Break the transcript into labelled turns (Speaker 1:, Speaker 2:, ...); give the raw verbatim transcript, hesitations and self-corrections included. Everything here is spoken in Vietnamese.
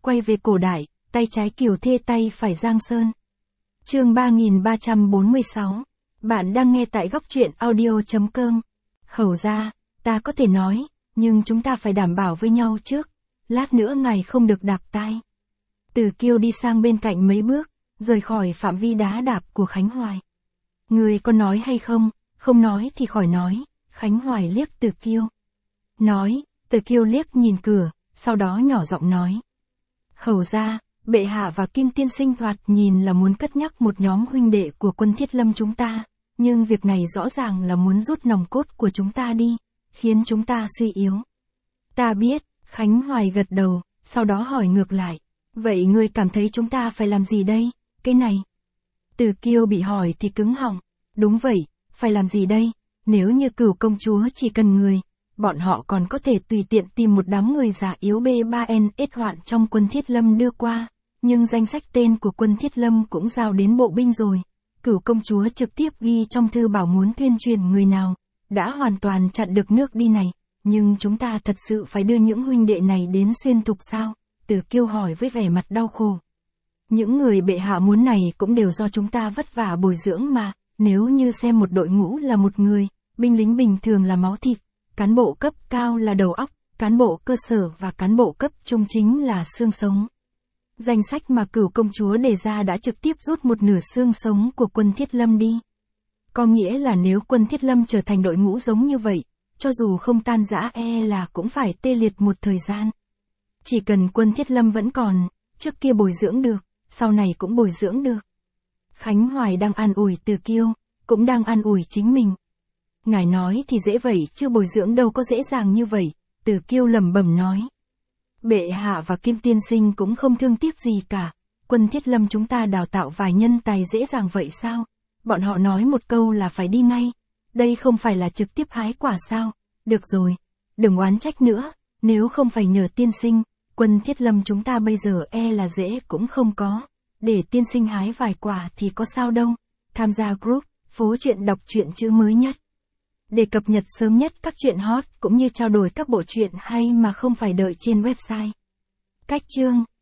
Speaker 1: quay về cổ đại, tay trái Kiều Thê tay phải Giang Sơn. Chương ba nghìn ba trăm bốn mươi sáu. Bạn đang nghe tại góc truyện audio chấm com. Hầu ra, ta có thể nói, nhưng chúng ta phải đảm bảo với nhau trước. Lát nữa ngài không được đạp tai. Từ Kiêu đi sang bên cạnh mấy bước, rời khỏi phạm vi đá đạp của Khánh Hoài. Người có nói hay không, không nói thì khỏi nói. Khánh Hoài liếc Từ Kiêu. Nói, Từ Kiêu liếc nhìn cửa, sau đó nhỏ giọng nói. Hầu ra, bệ hạ và Kim tiên sinh thoạt nhìn là muốn cất nhắc một nhóm huynh đệ của quân Thiết Lâm chúng ta, nhưng việc này rõ ràng là muốn rút nòng cốt của chúng ta đi, khiến chúng ta suy yếu. Ta biết, Khánh Hoài gật đầu, sau đó hỏi ngược lại. Vậy ngươi cảm thấy chúng ta phải làm gì đây, cái này? Từ Kiêu bị hỏi thì cứng họng. Đúng vậy, phải làm gì đây? Nếu như Cửu công chúa chỉ cần người, bọn họ còn có thể tùy tiện tìm một đám người già yếu B ba N S hoạn trong quân Thiết Lâm đưa qua, nhưng danh sách tên của quân Thiết Lâm cũng giao đến bộ binh rồi. Cửu công chúa trực tiếp ghi trong thư bảo muốn tuyên truyền người nào, đã hoàn toàn chặn được nước đi này, nhưng chúng ta thật sự phải đưa những huynh đệ này đến xuyên thục sao? Từ Kiêu hỏi với vẻ mặt đau khổ. Những người bệ hạ muốn này cũng đều do chúng ta vất vả bồi dưỡng mà, nếu như xem một đội ngũ là một người, binh lính bình thường là máu thịt, cán bộ cấp cao là đầu óc, cán bộ cơ sở và cán bộ cấp trung chính là xương sống. Danh sách mà Cửu công chúa đề ra đã trực tiếp rút một nửa xương sống của quân Thiết Lâm đi. Có nghĩa là nếu quân Thiết Lâm trở thành đội ngũ giống như vậy, cho dù không tan rã e là cũng phải tê liệt một thời gian. Chỉ cần quân Thiết Lâm vẫn còn, trước kia bồi dưỡng được, sau này cũng bồi dưỡng được. Khánh Hoài đang an ủi Từ Kiêu, cũng đang an ủi chính mình. Ngài nói thì dễ vậy chứ bồi dưỡng đâu có dễ dàng như vậy, Từ Kiêu lẩm bẩm nói. Bệ hạ và Kim tiên sinh cũng không thương tiếc gì cả, quân Thiết Lâm chúng ta đào tạo vài nhân tài dễ dàng vậy sao? Bọn họ nói một câu là phải đi ngay, đây không phải là trực tiếp hái quả sao? Được rồi, đừng oán trách nữa, nếu không phải nhờ tiên sinh, quân Thiết Lâm chúng ta bây giờ e là dễ cũng không có, để tiên sinh hái vài quả thì có sao đâu. Tham gia group, phố truyện đọc truyện chữ mới nhất, để cập nhật sớm nhất các truyện hot cũng như trao đổi các bộ truyện hay mà không phải đợi trên website. Cách chương